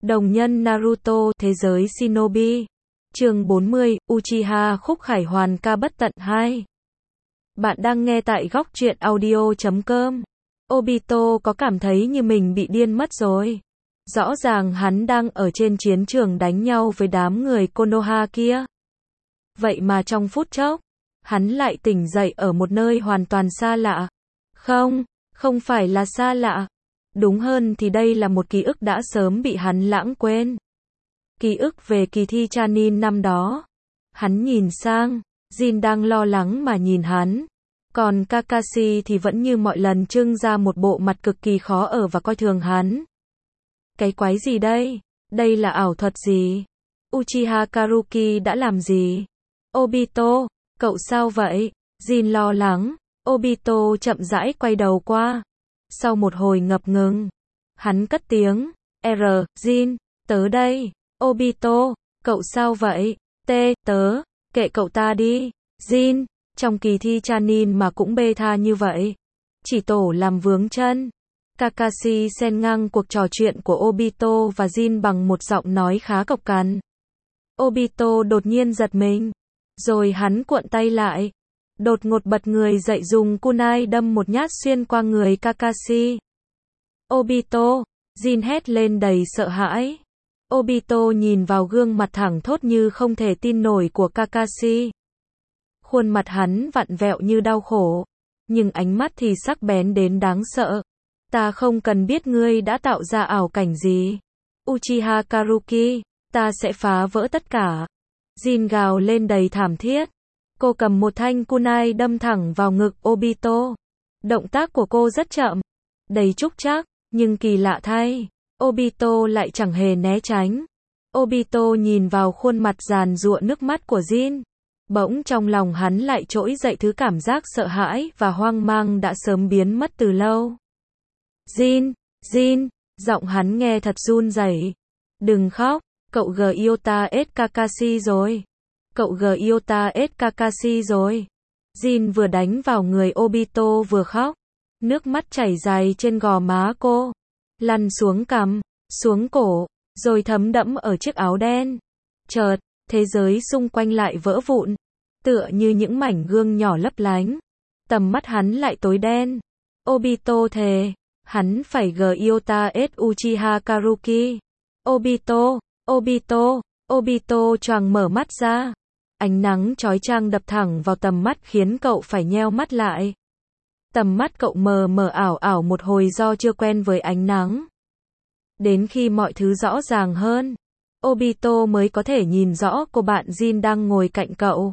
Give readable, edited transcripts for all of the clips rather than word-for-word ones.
Đồng nhân Naruto, thế giới Shinobi. Chương 40, Uchiha Khúc Khải Hoàn Ca Bất Tận 2. Bạn đang nghe tại góc truyện audio.com. Obito có cảm thấy như mình bị điên mất rồi. Rõ ràng hắn đang ở trên chiến trường đánh nhau với đám người Konoha kia. Vậy mà trong phút chốc, hắn lại tỉnh dậy ở một nơi hoàn toàn xa lạ. Không phải là xa lạ. Đúng hơn thì đây là một ký ức đã sớm bị hắn lãng quên. Ký ức về kỳ thi Chunin năm đó. Hắn nhìn sang, Jin đang lo lắng mà nhìn hắn. Còn Kakashi thì vẫn như mọi lần trưng ra một bộ mặt cực kỳ khó ở và coi thường hắn. Cái quái gì đây? Đây là ảo thuật gì? Uchiha Karuki đã làm gì? Obito, cậu sao vậy? Jin lo lắng. Obito chậm rãi quay đầu qua. Sau một hồi ngập ngừng, hắn cất tiếng, Jin, tớ đây. Obito, cậu sao vậy? Tớ, kệ cậu ta đi. Jin, trong kỳ thi Chunin mà cũng bê tha như vậy. Chỉ tổ làm vướng chân. Kakashi xen ngang cuộc trò chuyện của Obito và Jin bằng một giọng nói khá cộc cằn. Obito đột nhiên giật mình. Rồi hắn cuộn tay lại. Đột ngột bật người dậy dùng kunai đâm một nhát xuyên qua người Kakashi. Obito, Jin hét lên đầy sợ hãi. Obito nhìn vào gương mặt thẳng thốt như không thể tin nổi của Kakashi. Khuôn mặt hắn vặn vẹo như đau khổ, nhưng ánh mắt thì sắc bén đến đáng sợ. Ta không cần biết ngươi đã tạo ra ảo cảnh gì. Uchiha Karuki, ta sẽ phá vỡ tất cả. Jin gào lên đầy thảm thiết. Cô cầm một thanh kunai đâm thẳng vào ngực Obito. Động tác của cô rất chậm, đầy trúc trắc, nhưng kỳ lạ thay, Obito lại chẳng hề né tránh. Obito nhìn vào khuôn mặt giàn giụa nước mắt của Jin. Bỗng trong lòng hắn lại trỗi dậy thứ cảm giác sợ hãi và hoang mang đã sớm biến mất từ lâu. Jin, giọng hắn nghe thật run rẩy. Đừng khóc, cậu Gyota S Kakashi rồi. Cậu Gyota S Kakashi rồi. Jin vừa đánh vào người Obito vừa khóc. Nước mắt chảy dài trên gò má cô. Lăn xuống cằm, xuống cổ, rồi thấm đẫm ở chiếc áo đen. Chợt, thế giới xung quanh lại vỡ vụn. Tựa như những mảnh gương nhỏ lấp lánh. Tầm mắt hắn lại tối đen. Obito thề, hắn phải Gyota S Uchiha Karuki. Obito choàng mở mắt ra. Ánh nắng chói chang đập thẳng vào tầm mắt khiến cậu phải nheo mắt lại. Tầm mắt cậu mờ mờ ảo ảo một hồi do chưa quen với ánh nắng. Đến khi mọi thứ rõ ràng hơn, Obito mới có thể nhìn rõ cô bạn Jin đang ngồi cạnh cậu.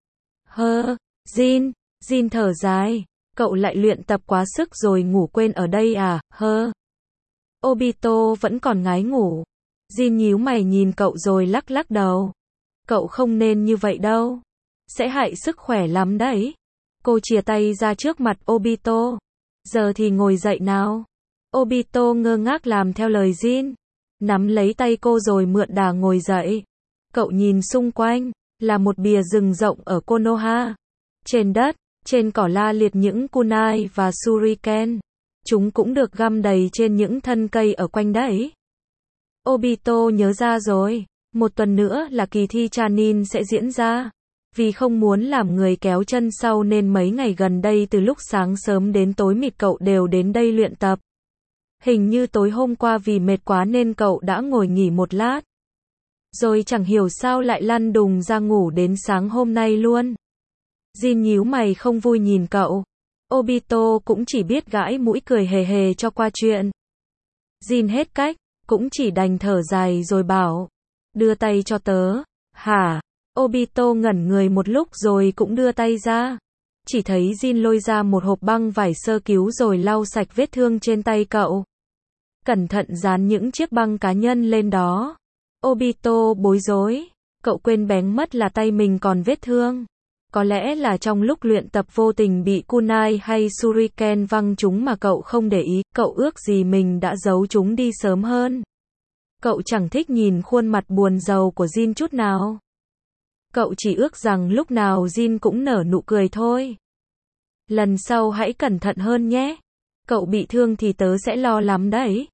Jin thở dài. Cậu lại luyện tập quá sức rồi ngủ quên ở đây à? Obito vẫn còn ngái ngủ. Jin nhíu mày nhìn cậu rồi lắc lắc đầu. Cậu không nên như vậy đâu. Sẽ hại sức khỏe lắm đấy. Cô chìa tay ra trước mặt Obito. Giờ thì ngồi dậy nào. Obito ngơ ngác làm theo lời Jin. Nắm lấy tay cô rồi mượn đà ngồi dậy. Cậu nhìn xung quanh, là một bìa rừng rộng ở Konoha. Trên đất, trên cỏ la liệt những kunai và shuriken. Chúng cũng được găm đầy trên những thân cây ở quanh đấy. Obito nhớ ra rồi. Một tuần nữa là kỳ thi Chunin sẽ diễn ra. Vì không muốn làm người kéo chân sau nên mấy ngày gần đây từ lúc sáng sớm đến tối mịt cậu đều đến đây luyện tập. Hình như tối hôm qua vì mệt quá nên cậu đã ngồi nghỉ một lát. Rồi chẳng hiểu sao lại lăn đùng ra ngủ đến sáng hôm nay luôn. Jin nhíu mày không vui nhìn cậu. Obito cũng chỉ biết gãi mũi cười hề hề cho qua chuyện. Jin hết cách, cũng chỉ đành thở dài rồi bảo. Đưa tay cho tớ. Hả? Obito ngẩn người một lúc rồi cũng đưa tay ra. Chỉ thấy Jin lôi ra một hộp băng vải sơ cứu rồi lau sạch vết thương trên tay cậu. Cẩn thận dán những chiếc băng cá nhân lên đó. Obito bối rối. Cậu quên bén mất là tay mình còn vết thương. Có lẽ là trong lúc luyện tập vô tình bị kunai hay shuriken văng chúng mà cậu không để ý. Cậu ước gì mình đã giấu chúng đi sớm hơn. Cậu chẳng thích nhìn khuôn mặt buồn rầu của Jin chút nào. Cậu chỉ ước rằng lúc nào Jin cũng nở nụ cười thôi. Lần sau hãy cẩn thận hơn nhé. Cậu bị thương thì tớ sẽ lo lắm đấy.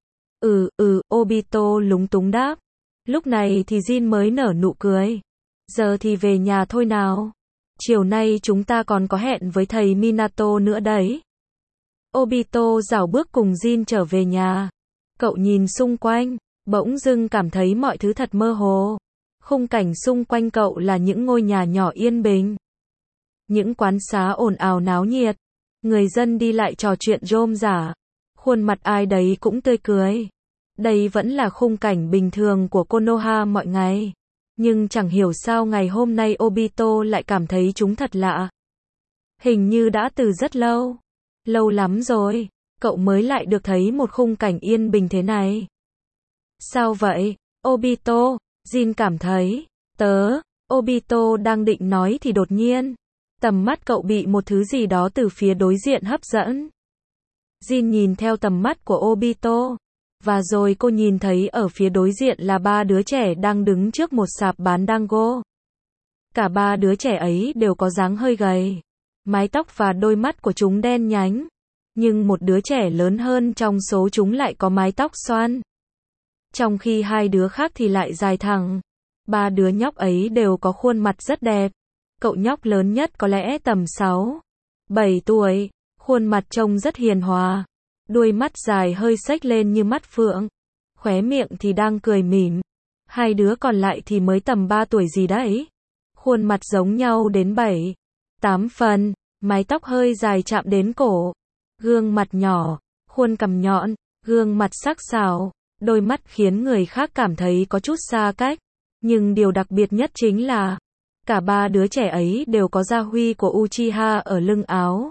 Obito lúng túng đáp. Lúc này thì Jin mới nở nụ cười. Giờ thì về nhà thôi nào. Chiều nay chúng ta còn có hẹn với thầy Minato nữa đấy. Obito rảo bước cùng Jin trở về nhà. Cậu nhìn xung quanh, bỗng dưng cảm thấy mọi thứ thật mơ hồ. Khung cảnh xung quanh cậu là những ngôi nhà nhỏ yên bình. Những quán xá ồn ào náo nhiệt. Người dân đi lại trò chuyện rôm rả. Khuôn mặt ai đấy cũng tươi cười. Đây vẫn là khung cảnh bình thường của Konoha mọi ngày. Nhưng chẳng hiểu sao ngày hôm nay Obito lại cảm thấy chúng thật lạ. Hình như đã từ rất lâu. Lâu lắm rồi, cậu mới lại được thấy một khung cảnh yên bình thế này. Sao vậy, Obito? Jin cảm thấy. Obito đang định nói thì đột nhiên, tầm mắt cậu bị một thứ gì đó từ phía đối diện hấp dẫn. Jin nhìn theo tầm mắt của Obito. Và rồi cô nhìn thấy ở phía đối diện là 3 đứa trẻ đang đứng trước một sạp bán dango. Cả 3 đứa trẻ ấy đều có dáng hơi gầy. Mái tóc và đôi mắt của chúng đen nhánh. Nhưng một đứa trẻ lớn hơn trong số chúng lại có mái tóc xoăn. Trong khi 2 đứa khác thì lại dài thẳng. 3 đứa nhóc ấy đều có khuôn mặt rất đẹp. Cậu nhóc lớn nhất có lẽ tầm 6-7 tuổi. Khuôn mặt trông rất hiền hòa. Đuôi mắt dài hơi xếch lên như mắt phượng. Khóe miệng thì đang cười mỉm. 2 đứa còn lại thì mới tầm 3 tuổi gì đấy. Khuôn mặt giống nhau đến 7-8 phần. Mái tóc hơi dài chạm đến cổ. Gương mặt nhỏ. Khuôn cằm nhọn. Gương mặt sắc sảo. Đôi mắt khiến người khác cảm thấy có chút xa cách. Nhưng điều đặc biệt nhất chính là cả 3 đứa trẻ ấy đều có gia huy của Uchiha ở lưng áo.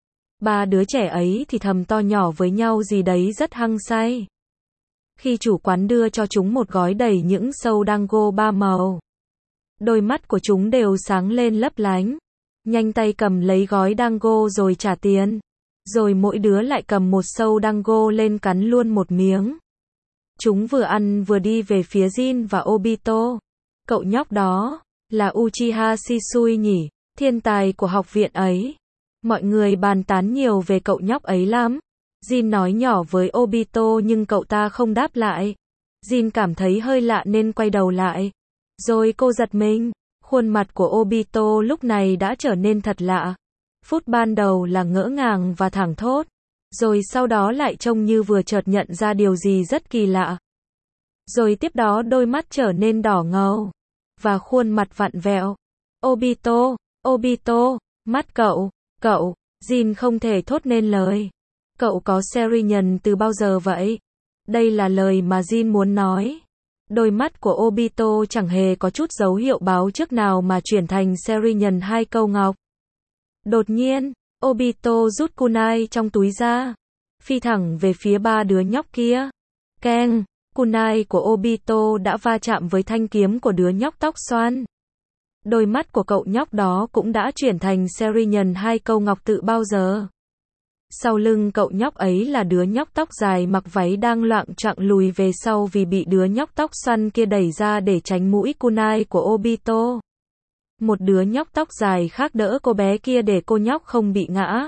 3 đứa trẻ ấy thì thầm to nhỏ với nhau gì đấy rất hăng say. Khi chủ quán đưa cho chúng một gói đầy những sâu dango 3 màu. Đôi mắt của chúng đều sáng lên lấp lánh. Nhanh tay cầm lấy gói dango rồi trả tiền. Rồi mỗi đứa lại cầm một sâu dango lên cắn luôn một miếng. Chúng vừa ăn vừa đi về phía Jin và Obito. Cậu nhóc đó là Uchiha Shisui nhỉ, thiên tài của học viện ấy. Mọi người bàn tán nhiều về cậu nhóc ấy lắm. Jin nói nhỏ với Obito nhưng cậu ta không đáp lại. Jin cảm thấy hơi lạ nên quay đầu lại. Rồi cô giật mình. Khuôn mặt của Obito lúc này đã trở nên thật lạ. Phút ban đầu là ngỡ ngàng và thảng thốt. Rồi sau đó lại trông như vừa chợt nhận ra điều gì rất kỳ lạ. Rồi tiếp đó đôi mắt trở nên đỏ ngầu. Và khuôn mặt vặn vẹo. Obito, mắt cậu, Jin không thể thốt nên lời. Cậu có Sharingan từ bao giờ vậy? Đây là lời mà Jin muốn nói. Đôi mắt của Obito chẳng hề có chút dấu hiệu báo trước nào mà chuyển thành Sharingan 2 câu ngọc. Đột nhiên, Obito rút kunai trong túi ra. Phi thẳng về phía 3 đứa nhóc kia. Keng, kunai của Obito đã va chạm với thanh kiếm của đứa nhóc tóc xoăn. Đôi mắt của cậu nhóc đó cũng đã chuyển thành Sharingan 2 câu ngọc tự bao giờ. Sau lưng cậu nhóc ấy là đứa nhóc tóc dài mặc váy đang loạng choạng lùi về sau vì bị đứa nhóc tóc xoăn kia đẩy ra để tránh mũi kunai của Obito. Một đứa nhóc tóc dài khác đỡ cô bé kia để cô nhóc không bị ngã.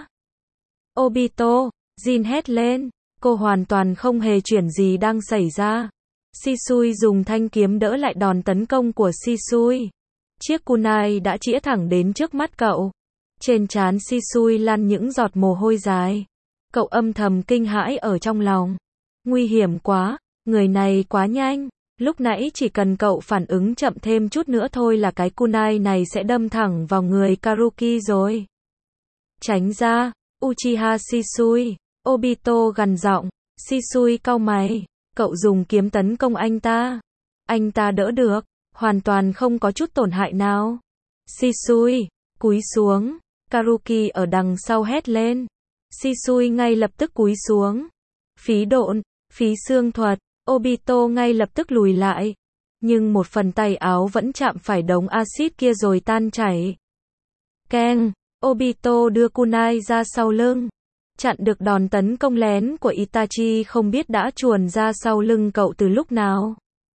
Obito, Jin hét lên. Cô hoàn toàn không hề chuyển gì đang xảy ra. Shisui dùng thanh kiếm đỡ lại đòn tấn công của Shisui. Chiếc kunai đã chĩa thẳng đến trước mắt cậu. Trên trán Shisui lăn những giọt mồ hôi dài. Cậu âm thầm kinh hãi ở trong lòng. Nguy hiểm quá, người này quá nhanh. Lúc nãy chỉ cần cậu phản ứng chậm thêm chút nữa thôi là cái kunai này sẽ đâm thẳng vào người Karuki rồi. Tránh ra, Uchiha Shisui. Obito gằn giọng. Shisui cau mày. Cậu dùng kiếm tấn công anh ta. Anh ta đỡ được. Hoàn toàn không có chút tổn hại nào. Shisui, cúi xuống. Karuki ở đằng sau hét lên. Shisui ngay lập tức cúi xuống. Phí độn, phí xương thuật. Obito ngay lập tức lùi lại. Nhưng một phần tay áo vẫn chạm phải đống axit kia rồi tan chảy. Keng, Obito đưa kunai ra sau lưng. Chặn được đòn tấn công lén của Itachi không biết đã chuồn ra sau lưng cậu từ lúc nào.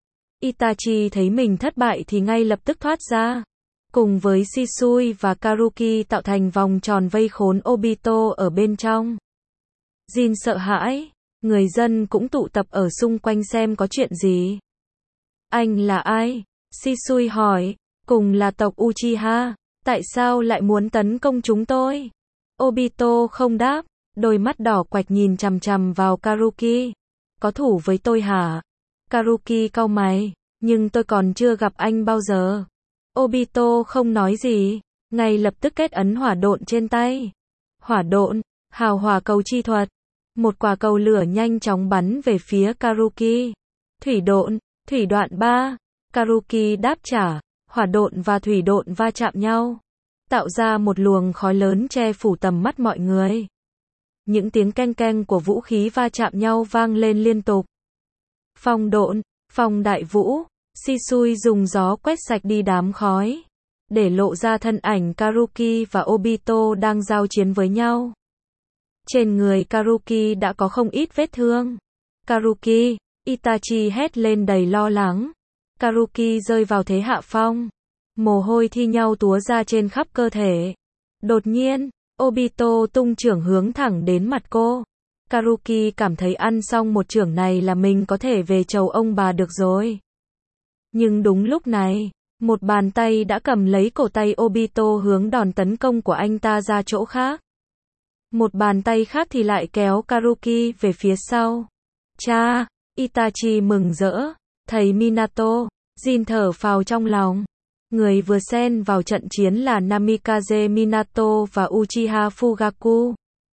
Itachi thấy mình thất bại thì ngay lập tức thoát ra. Cùng với Shisui và Karuki tạo thành vòng tròn vây khốn Obito ở bên trong. Jin sợ hãi. Người dân cũng tụ tập ở xung quanh xem có chuyện gì. Anh là ai? Shisui hỏi. Cùng là tộc Uchiha. Tại sao lại muốn tấn công chúng tôi? Obito không đáp. Đôi mắt đỏ quạch nhìn chằm chằm vào Karuki. Có thủ với tôi hả? Karuki cau mày. Nhưng tôi còn chưa gặp anh bao giờ. Obito không nói gì. Ngay lập tức kết ấn hỏa độn trên tay. Hỏa độn, hào hỏa cầu chi thuật. Một quả cầu lửa nhanh chóng bắn về phía Karuki. Thủy độn, thủy đoạn 3. Karuki đáp trả. Hỏa độn và thủy độn va chạm nhau. Tạo ra một luồng khói lớn che phủ tầm mắt mọi người. Những tiếng keng keng của vũ khí va chạm nhau vang lên liên tục. Phong độn, phong đại vũ. Shisui dùng gió quét sạch đi đám khói. Để lộ ra thân ảnh Karuki và Obito đang giao chiến với nhau. Trên người Karuki đã có không ít vết thương. Karuki, Itachi hét lên đầy lo lắng. Karuki rơi vào thế hạ phong. Mồ hôi thi nhau túa ra trên khắp cơ thể. Đột nhiên, Obito tung chưởng hướng thẳng đến mặt cô. Karuki cảm thấy ăn xong một chưởng này là mình có thể về chầu ông bà được rồi. Nhưng đúng lúc này, một bàn tay đã cầm lấy cổ tay Obito hướng đòn tấn công của anh ta ra chỗ khác. Một bàn tay khác thì lại kéo Karuki về phía sau. Cha! Itachi mừng rỡ. Thấy Minato. Jin thở phào trong lòng. Người vừa xen vào trận chiến là Namikaze Minato và Uchiha Fugaku.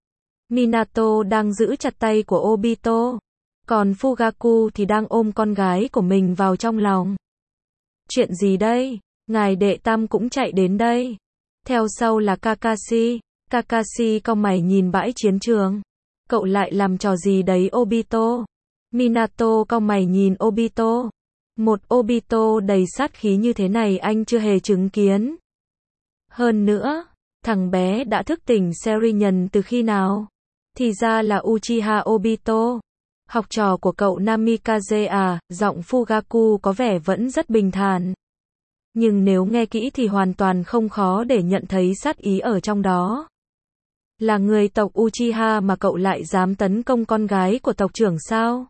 Minato đang giữ chặt tay của Obito. Còn Fugaku thì đang ôm con gái của mình vào trong lòng. Chuyện gì đây? Ngài đệ tam cũng chạy đến đây. Theo sau là Kakashi. Kakashi cau mày nhìn bãi chiến trường. Cậu lại làm trò gì đấy Obito? Minato cau mày nhìn Obito. Một Obito đầy sát khí như thế này anh chưa hề chứng kiến. Hơn nữa, thằng bé đã thức tỉnh Sharingan từ khi nào? Thì ra là Uchiha Obito. Học trò của cậu Namikaze à? Giọng Fugaku có vẻ vẫn rất bình thản. Nhưng nếu nghe kỹ thì hoàn toàn không khó để nhận thấy sát ý ở trong đó. Là người tộc Uchiha mà cậu lại dám tấn công con gái của tộc trưởng sao?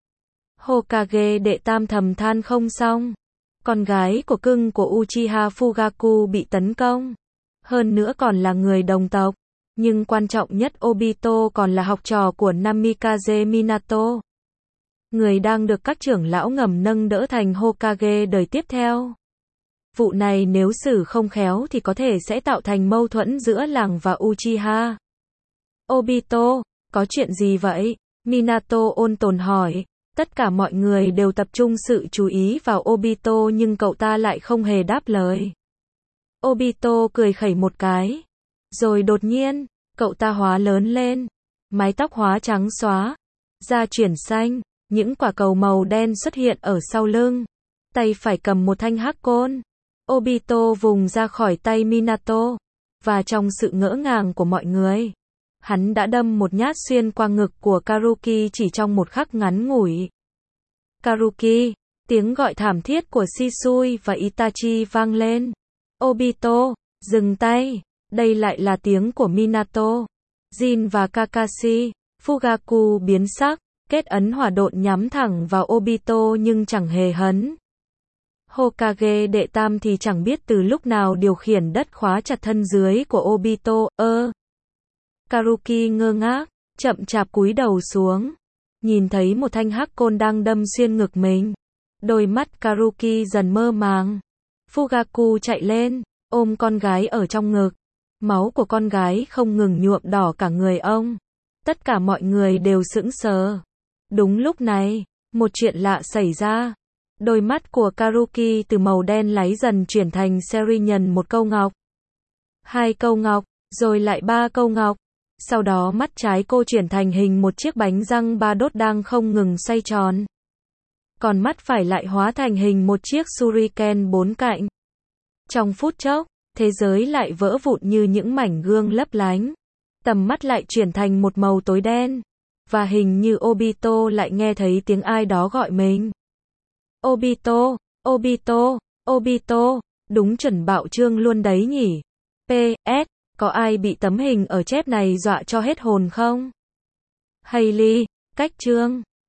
Hokage đệ tam thầm than không xong. Con gái của cưng của Uchiha Fugaku bị tấn công. Hơn nữa còn là người đồng tộc. Nhưng quan trọng nhất Obito còn là học trò của Namikaze Minato. Người đang được các trưởng lão ngầm nâng đỡ thành Hokage đời tiếp theo. Vụ này nếu xử không khéo thì có thể sẽ tạo thành mâu thuẫn giữa làng và Uchiha. Obito, có chuyện gì vậy? Minato ôn tồn hỏi. Tất cả mọi người đều tập trung sự chú ý vào Obito nhưng cậu ta lại không hề đáp lời. Obito cười khẩy một cái. Rồi đột nhiên, cậu ta hóa lớn lên. Mái tóc hóa trắng xóa. Da chuyển xanh. Những quả cầu màu đen xuất hiện ở sau lưng. Tay phải cầm một thanh hắc côn. Obito vùng ra khỏi tay Minato. Và trong sự ngỡ ngàng của mọi người, hắn đã đâm một nhát xuyên qua ngực của Karuki chỉ trong một khắc ngắn ngủi. Karuki, tiếng gọi thảm thiết của Shisui và Itachi vang lên. Obito, dừng tay. Đây lại là tiếng của Minato. Jin và Kakashi. Fugaku biến sắc, kết ấn hỏa độn nhắm thẳng vào Obito nhưng chẳng hề hấn. Hokage đệ tam thì chẳng biết từ lúc nào điều khiển đất khóa chặt thân dưới của Obito. Karuki ngơ ngác, chậm chạp cúi đầu xuống. Nhìn thấy một thanh hắc côn đang đâm xuyên ngực mình. Đôi mắt Karuki dần mơ màng. Fugaku chạy lên, ôm con gái ở trong ngực. Máu của con gái không ngừng nhuộm đỏ cả người ông. Tất cả mọi người đều sững sờ. Đúng lúc này, một chuyện lạ xảy ra. Đôi mắt của Karuki từ màu đen láy dần chuyển thành Sharingan một câu ngọc. 2 câu ngọc, rồi lại 3 câu ngọc. Sau đó mắt trái cô chuyển thành hình một chiếc bánh răng 3 đốt đang không ngừng xoay tròn. Còn mắt phải lại hóa thành hình một chiếc shuriken 4 cạnh. Trong phút chốc, thế giới lại vỡ vụn như những mảnh gương lấp lánh. Tầm mắt lại chuyển thành một màu tối đen. Và hình như Obito lại nghe thấy tiếng ai đó gọi mình. Obito, Obito, Obito, đúng chuẩn bạo chương luôn đấy nhỉ. PS, có ai bị tấm hình ở chép này dọa cho hết hồn không? Hailey, Cách chương